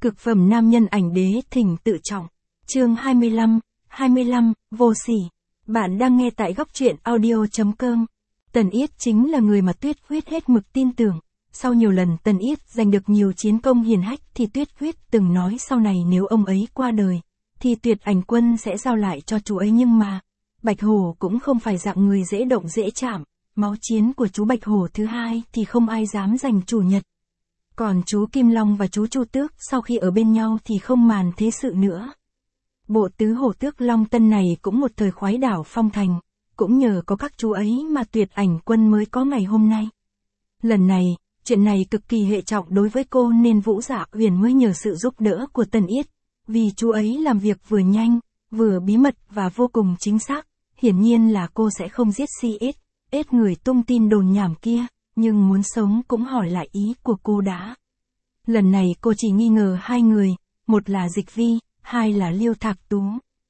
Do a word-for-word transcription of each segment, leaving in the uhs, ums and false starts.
Cực phẩm nam nhân ảnh đế thỉnh tự trọng. Chương hai mươi lăm, hai mươi lăm, vô sỉ. Bạn đang nghe tại góc truyện audio chấm com. Tần Yết chính là người mà Tuyết Khuyết hết mực tin tưởng. Sau nhiều lần Tần Yết giành được nhiều chiến công hiển hách thì Tuyết Khuyết từng nói sau này nếu ông ấy qua đời, thì Tuyệt Ảnh Quân sẽ giao lại cho chú ấy, nhưng mà Bạch Hổ cũng không phải dạng người dễ động dễ chạm. Máu chiến của chú Bạch Hổ thứ hai thì không ai dám giành chủ nhật. Còn chú Kim Long và chú Chu Tước sau khi ở bên nhau thì không màn thế sự nữa. Bộ tứ hổ tước Long Tân này cũng một thời khoái đảo phong thành, cũng nhờ có các chú ấy mà Tuyệt Ảnh Quân mới có ngày hôm nay. Lần này, chuyện này cực kỳ hệ trọng đối với cô nên Vũ Dạ Huyền mới nhờ sự giúp đỡ của Tần Yết, vì chú ấy làm việc vừa nhanh, vừa bí mật và vô cùng chính xác. Hiển nhiên là cô sẽ không giết si ít, ít người tung tin đồn nhảm kia, nhưng muốn sống cũng hỏi lại ý của cô đã. Lần này cô chỉ nghi ngờ hai người, một là Dịch Vi, hai là Liêu Thạc Tú.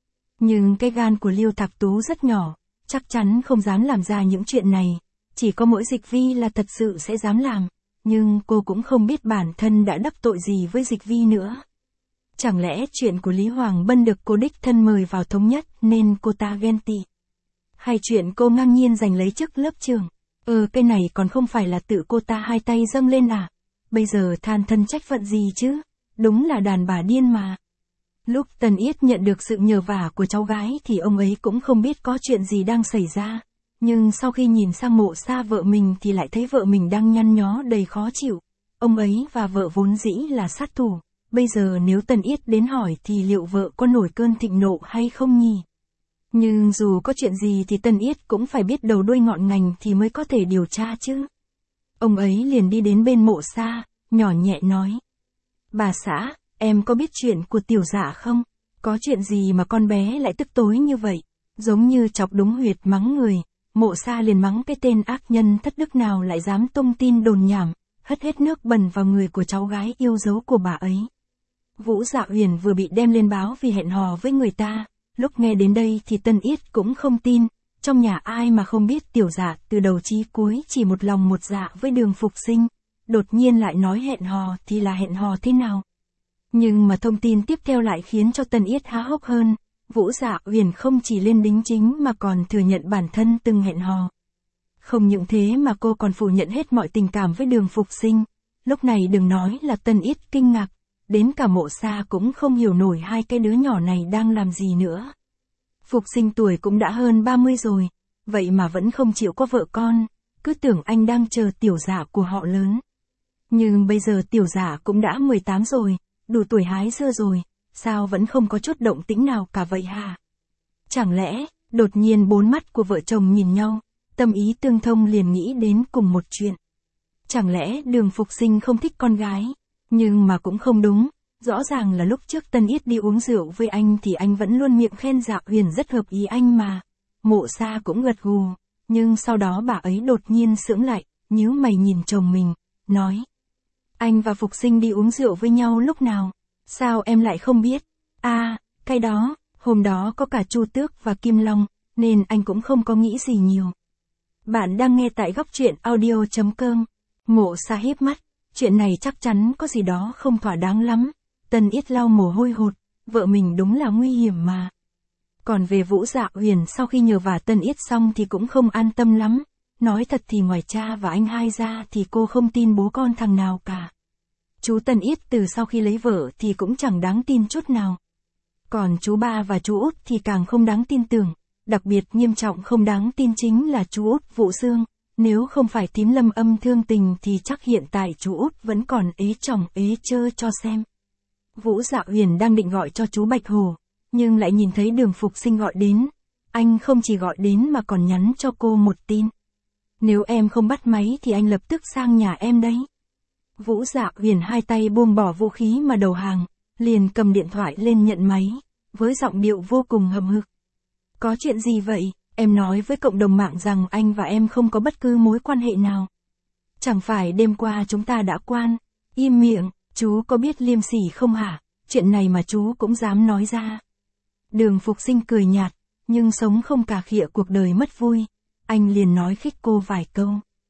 Nhưng cái gan của Liêu Thạc Tú rất nhỏ, chắc chắn không dám làm ra những chuyện này, chỉ có mỗi Dịch Vi là thật sự sẽ dám làm, nhưng cô cũng không biết bản thân đã đắc tội gì với Dịch Vi nữa. Chẳng lẽ chuyện của Lý Hoàng Bân được cô đích thân mời vào thống nhất nên cô ta ghen tị? Hay chuyện cô ngang nhiên giành lấy chức lớp trưởng? Ừ, cái này còn không phải là tự cô ta hai tay dâng lên à? Bây giờ than thân trách phận gì chứ? Đúng là đàn bà điên mà. Lúc Tần Yết nhận được sự nhờ vả của cháu gái thì ông ấy cũng không biết có chuyện gì đang xảy ra. Nhưng sau khi nhìn sang Mộ Sa vợ mình thì lại thấy vợ mình đang nhăn nhó đầy khó chịu. Ông ấy và vợ vốn dĩ là sát thủ. Bây giờ nếu Tần Yết đến hỏi thì liệu vợ có nổi cơn thịnh nộ hay không nhỉ? Nhưng dù có chuyện gì thì Tần Yết cũng phải biết đầu đuôi ngọn ngành thì mới có thể điều tra chứ. Ông ấy liền đi đến bên Mộ Sa, nhỏ nhẹ nói. Bà xã, em có biết chuyện của Tiểu Dạ không? Có chuyện gì mà con bé lại tức tối như vậy? Giống như chọc đúng huyệt mắng người. Mộ Sa liền mắng cái tên ác nhân thất đức nào lại dám tung tin đồn nhảm, hất hết nước bẩn vào người của cháu gái yêu dấu của bà ấy. Vũ Dạ Huyền vừa bị đem lên báo vì hẹn hò với người ta. Lúc nghe đến đây thì Tần Yết cũng không tin, trong nhà ai mà không biết Tiểu Dạ từ đầu chí cuối chỉ một lòng một dạ với Đường Phục Sinh, đột nhiên lại nói hẹn hò thì là hẹn hò thế nào. Nhưng mà thông tin tiếp theo lại khiến cho Tần Yết há hốc hơn, Vũ Dạ Huyền không chỉ lên đính chính mà còn thừa nhận bản thân từng hẹn hò. Không những thế mà cô còn phủ nhận hết mọi tình cảm với Đường Phục Sinh, lúc này đừng nói là Tần Yết kinh ngạc. Đến cả Mộ Sa cũng không hiểu nổi hai cái đứa nhỏ này đang làm gì nữa. Phục Sinh tuổi cũng đã hơn ba mươi rồi, vậy mà vẫn không chịu có vợ con, cứ tưởng anh đang chờ Tiểu Dạ của họ lớn. Nhưng bây giờ Tiểu Dạ cũng đã mười tám rồi, đủ tuổi hái dưa rồi, sao vẫn không có chút động tĩnh nào cả vậy hả? Chẳng lẽ, đột nhiên bốn mắt của vợ chồng nhìn nhau, tâm ý tương thông liền nghĩ đến cùng một chuyện. Chẳng lẽ Đường Phục Sinh không thích con gái? Nhưng mà cũng không đúng, rõ ràng là lúc trước Tần Yết đi uống rượu với anh thì anh vẫn luôn miệng khen Dạ Huyền rất hợp ý anh mà. Mộ Sa cũng gật gù, nhưng sau đó bà ấy đột nhiên sững lại, nhíu mày nhìn chồng mình, nói. Anh và Phục Sinh đi uống rượu với nhau lúc nào? Sao em lại không biết? À, cái đó, hôm đó có cả Chu Tước và Kim Long, nên anh cũng không có nghĩ gì nhiều. Bạn đang nghe tại góc truyện audio chấm com. Mộ Sa híp mắt. Chuyện này chắc chắn có gì đó không thỏa đáng lắm. Tần Yết lau mồ hôi hột, vợ mình đúng là nguy hiểm mà. Còn về Vũ Dạ Huyền sau khi nhờ vả Tần Yết xong thì cũng không an tâm lắm. Nói thật thì ngoài cha và anh hai ra thì cô không tin bố con thằng nào cả. Chú Tần Yết từ sau khi lấy vợ thì cũng chẳng đáng tin chút nào. Còn chú ba và chú út thì càng không đáng tin tưởng. Đặc biệt nghiêm trọng không đáng tin chính là chú út Vũ Xương. Nếu không phải Thím Lâm âm thương tình thì chắc hiện tại chú út vẫn còn ế chồng ế chơ cho xem. Vũ Dạ Huyền đang định gọi cho chú Bạch Hổ, nhưng lại nhìn thấy Đường Phục Sinh gọi đến. Anh không chỉ gọi đến mà còn nhắn cho cô một tin. Nếu em không bắt máy thì anh lập tức sang nhà em đấy. Vũ Dạ Huyền hai tay buông bỏ vũ khí mà đầu hàng, liền cầm điện thoại lên nhận máy, với giọng điệu vô cùng hậm hực. Có chuyện gì vậy? Em nói với cộng đồng mạng rằng anh và em không có bất cứ mối quan hệ nào. Chẳng phải đêm qua chúng ta đã quan? Im miệng, chú có biết liêm sỉ không hả? Chuyện này mà chú cũng dám nói ra. Đường Phục Sinh cười nhạt, nhưng sống không cà khịa cuộc đời mất vui. Anh liền nói khích cô vài câu.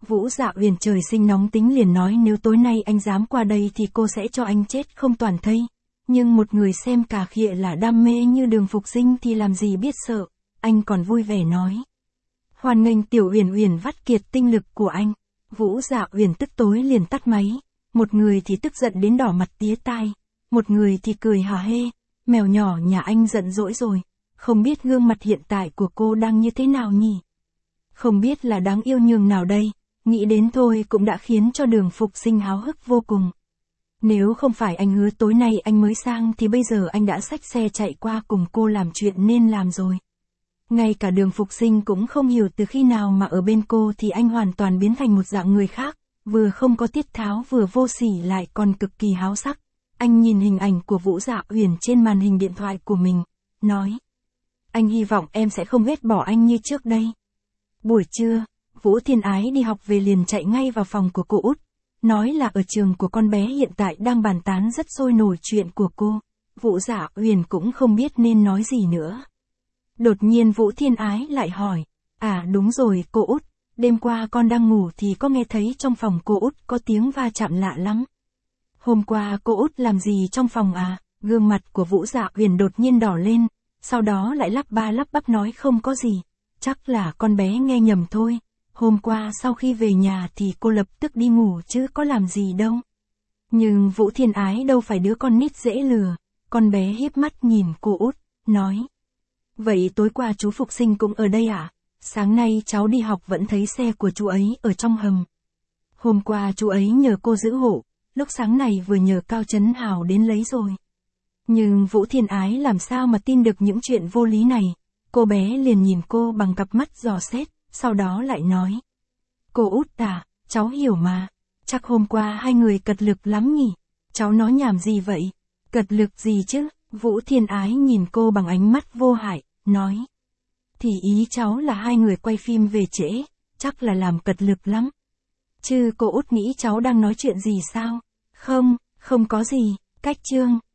Vũ Dạ Huyền trời sinh nóng tính liền nói nếu tối nay anh dám qua đây thì cô sẽ cho anh chết không toàn thây. Nhưng một người xem cà khịa là đam mê như Đường Phục Sinh thì làm gì biết sợ, anh còn vui vẻ nói. Hoan nghênh Tiểu Huyền Huyền vắt kiệt tinh lực của anh. Vũ Dạ Huyền tức tối liền tắt máy, một người thì tức giận đến đỏ mặt tía tai, một người thì cười hả hê, mèo nhỏ nhà anh giận dỗi rồi, không biết gương mặt hiện tại của cô đang như thế nào nhỉ? Không biết là đáng yêu nhường nào đây, nghĩ đến thôi cũng đã khiến cho Đường Phục Sinh háo hức vô cùng. Nếu không phải anh hứa tối nay anh mới sang thì bây giờ anh đã xách xe chạy qua cùng cô làm chuyện nên làm rồi. Ngay cả Đường Phục Sinh cũng không hiểu từ khi nào mà ở bên cô thì anh hoàn toàn biến thành một dạng người khác, vừa không có tiết tháo vừa vô sỉ lại còn cực kỳ háo sắc. Anh nhìn hình ảnh của Vũ Dạ Huyền trên màn hình điện thoại của mình, nói. Anh hy vọng em sẽ không ghét bỏ anh như trước đây. Buổi trưa, Vũ Thiên Ái đi học về liền chạy ngay vào phòng của cô út, nói là ở trường của con bé hiện tại đang bàn tán rất sôi nổi chuyện của cô. Vũ Dạ Huyền cũng không biết nên nói gì nữa. Đột nhiên Vũ Thiên Ái lại hỏi, à đúng rồi cô út, đêm qua con đang ngủ thì có nghe thấy trong phòng cô út có tiếng va chạm lạ lắm. Hôm qua cô út làm gì trong phòng à? Gương mặt của Vũ Dạ Huyền đột nhiên đỏ lên, sau đó lại lắp ba lắp bắp nói không có gì, chắc là con bé nghe nhầm thôi. Hôm qua sau khi về nhà thì cô lập tức đi ngủ chứ có làm gì đâu. Nhưng Vũ Thiên Ái đâu phải đứa con nít dễ lừa, con bé híp mắt nhìn cô út, nói. Vậy tối qua chú Phục Sinh cũng ở đây à? Sáng nay cháu đi học vẫn thấy xe của chú ấy ở trong hầm. Hôm qua chú ấy nhờ cô giữ hộ, lúc sáng này vừa nhờ Cao Chấn Hào đến lấy rồi. Nhưng Vũ Thiên Ái làm sao mà tin được những chuyện vô lý này, cô bé liền nhìn cô bằng cặp mắt dò xét, sau đó lại nói. Cô út à, cháu hiểu mà, chắc hôm qua hai người cật lực lắm nhỉ, cháu nói nhảm gì vậy? Cật lực gì chứ? Vũ Thiên Ái nhìn cô bằng ánh mắt vô hại, nói. Thì ý cháu là hai người quay phim về trễ, chắc là làm cật lực lắm. Chứ cô út nghĩ cháu đang nói chuyện gì sao? Không, không có gì, cách chương.